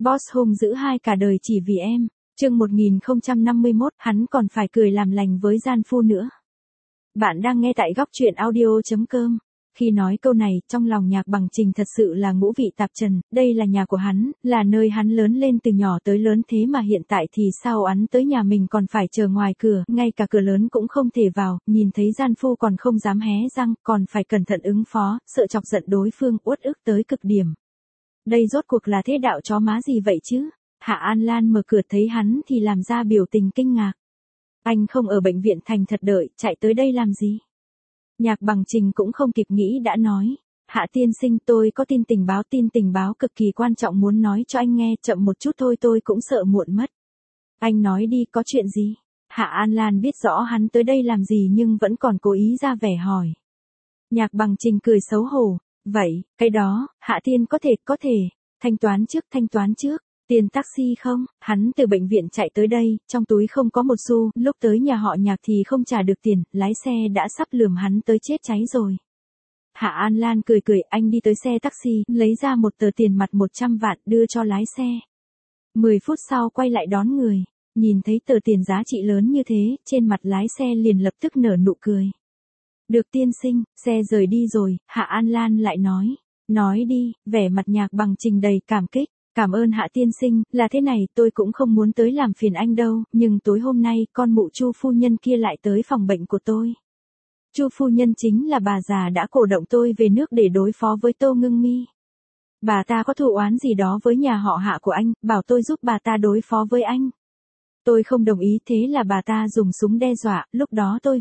Boss hung dữ hai cả đời chỉ vì em. Chương 1051, hắn còn phải cười làm lành với gian phu nữa. Bạn đang nghe tại góc truyện audio.com. Khi nói câu này, trong lòng Nhạc Bằng Trình thật sự là ngũ vị tạp trần, đây là nhà của hắn, là nơi hắn lớn lên từ nhỏ tới lớn, thế mà hiện tại thì sao hắn tới nhà mình còn phải chờ ngoài cửa, ngay cả cửa lớn cũng không thể vào, nhìn thấy gian phu còn không dám hé răng, còn phải cẩn thận ứng phó, sợ chọc giận đối phương, uất ức tới cực điểm. Đây rốt cuộc là thế đạo chó má gì vậy chứ? Hạ An Lan mở cửa thấy hắn thì làm ra biểu tình kinh ngạc. Anh không ở bệnh viện thành thật đợi, chạy tới đây làm gì? Nhạc Bằng Trình cũng không kịp nghĩ đã nói. Hạ tiên sinh, tôi có tin tình báo cực kỳ quan trọng muốn nói cho anh nghe, chậm một chút thôi tôi cũng sợ muộn mất. Anh nói đi, có chuyện gì? Hạ An Lan biết rõ hắn tới đây làm gì nhưng vẫn còn cố ý ra vẻ hỏi. Nhạc Bằng Trình cười xấu hổ. Vậy, cái đó, Hạ tiên có thể, thanh toán trước. Tiền taxi không? Hắn từ bệnh viện chạy tới đây, trong túi không có một xu, lúc tới nhà họ Nhạc thì không trả được tiền, lái xe đã sắp lườm hắn tới chết cháy rồi. Hạ An Lan cười, anh đi tới xe taxi, lấy ra một tờ tiền mặt 100 vạn đưa cho lái xe. 10 phút sau quay lại đón người, nhìn thấy tờ tiền giá trị lớn như thế, trên mặt lái xe liền lập tức nở nụ cười. Được tiên sinh, xe rời đi rồi, Hạ An Lan lại nói đi, vẻ mặt Nhạc Bằng Trình đầy cảm kích. Cảm ơn Hạ tiên sinh, là thế này, tôi cũng không muốn tới làm phiền anh đâu, nhưng tối hôm nay, con mụ Chu phu nhân kia lại tới phòng bệnh của tôi. Chu phu nhân chính là bà già đã cổ động tôi về nước để đối phó với Tô Ngưng Mi. Bà ta có thù oán gì đó với nhà họ Hạ của anh, bảo tôi giúp bà ta đối phó với anh. Tôi không đồng ý, thế là bà ta dùng súng đe dọa, lúc đó tôi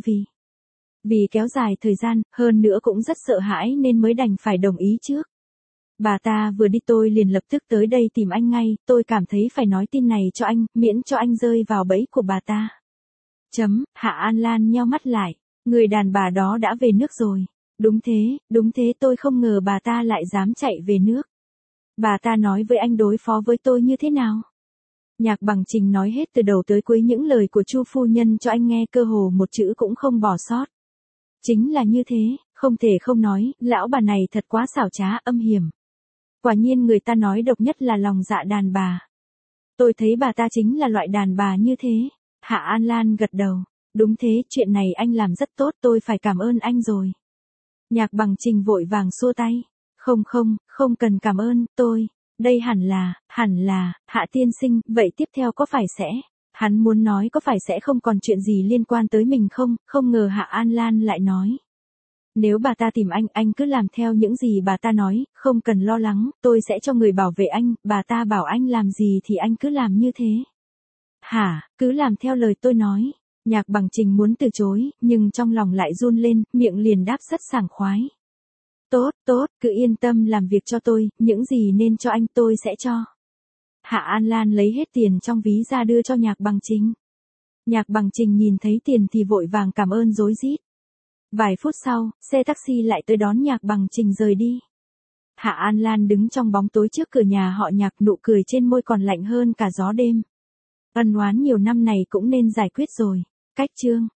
vì kéo dài thời gian, hơn nữa cũng rất sợ hãi nên mới đành phải đồng ý trước. Bà ta vừa đi tôi liền lập tức tới đây tìm anh ngay, tôi cảm thấy phải nói tin này cho anh, miễn cho anh rơi vào bẫy của bà ta. Hạ An Lan nheo mắt lại, người đàn bà đó đã về nước rồi. Đúng thế, tôi không ngờ bà ta lại dám chạy về nước. Bà ta nói với anh đối phó với tôi như thế nào? Nhạc Bằng Trình nói hết từ đầu tới cuối những lời của Chu phu nhân cho anh nghe, cơ hồ một chữ cũng không bỏ sót. Chính là như thế, không thể không nói, lão bà này thật quá xảo trá, âm hiểm. Quả nhiên người ta nói độc nhất là lòng dạ đàn bà. Tôi thấy bà ta chính là loại đàn bà như thế. Hạ An Lan gật đầu. Đúng thế, chuyện này anh làm rất tốt, tôi phải cảm ơn anh rồi. Nhạc Bằng Trình vội vàng xua tay. Không cần cảm ơn, đây hẳn là, Hạ tiên sinh, vậy tiếp theo có phải sẽ? Hắn muốn nói có phải sẽ không còn chuyện gì liên quan tới mình không ngờ Hạ An Lan lại nói. Nếu bà ta tìm anh cứ làm theo những gì bà ta nói, không cần lo lắng, tôi sẽ cho người bảo vệ anh, bà ta bảo anh làm gì thì anh cứ làm như thế. Hả, cứ làm theo lời tôi nói. Nhạc Bằng Trình muốn từ chối, nhưng trong lòng lại run lên, miệng liền đáp rất sảng khoái. Tốt, cứ yên tâm làm việc cho tôi, những gì nên cho anh tôi sẽ cho. Hạ An Lan lấy hết tiền trong ví ra đưa cho Nhạc Bằng Trình. Nhạc Bằng Trình nhìn thấy tiền thì vội vàng cảm ơn rối rít. Vài phút sau, xe taxi lại tới đón Nhạc Bằng Trình rời đi. Hạ An Lan đứng trong bóng tối trước cửa nhà họ Nhạc, nụ cười trên môi còn lạnh hơn cả gió đêm. Ân oán nhiều năm này cũng nên giải quyết rồi. Cách chương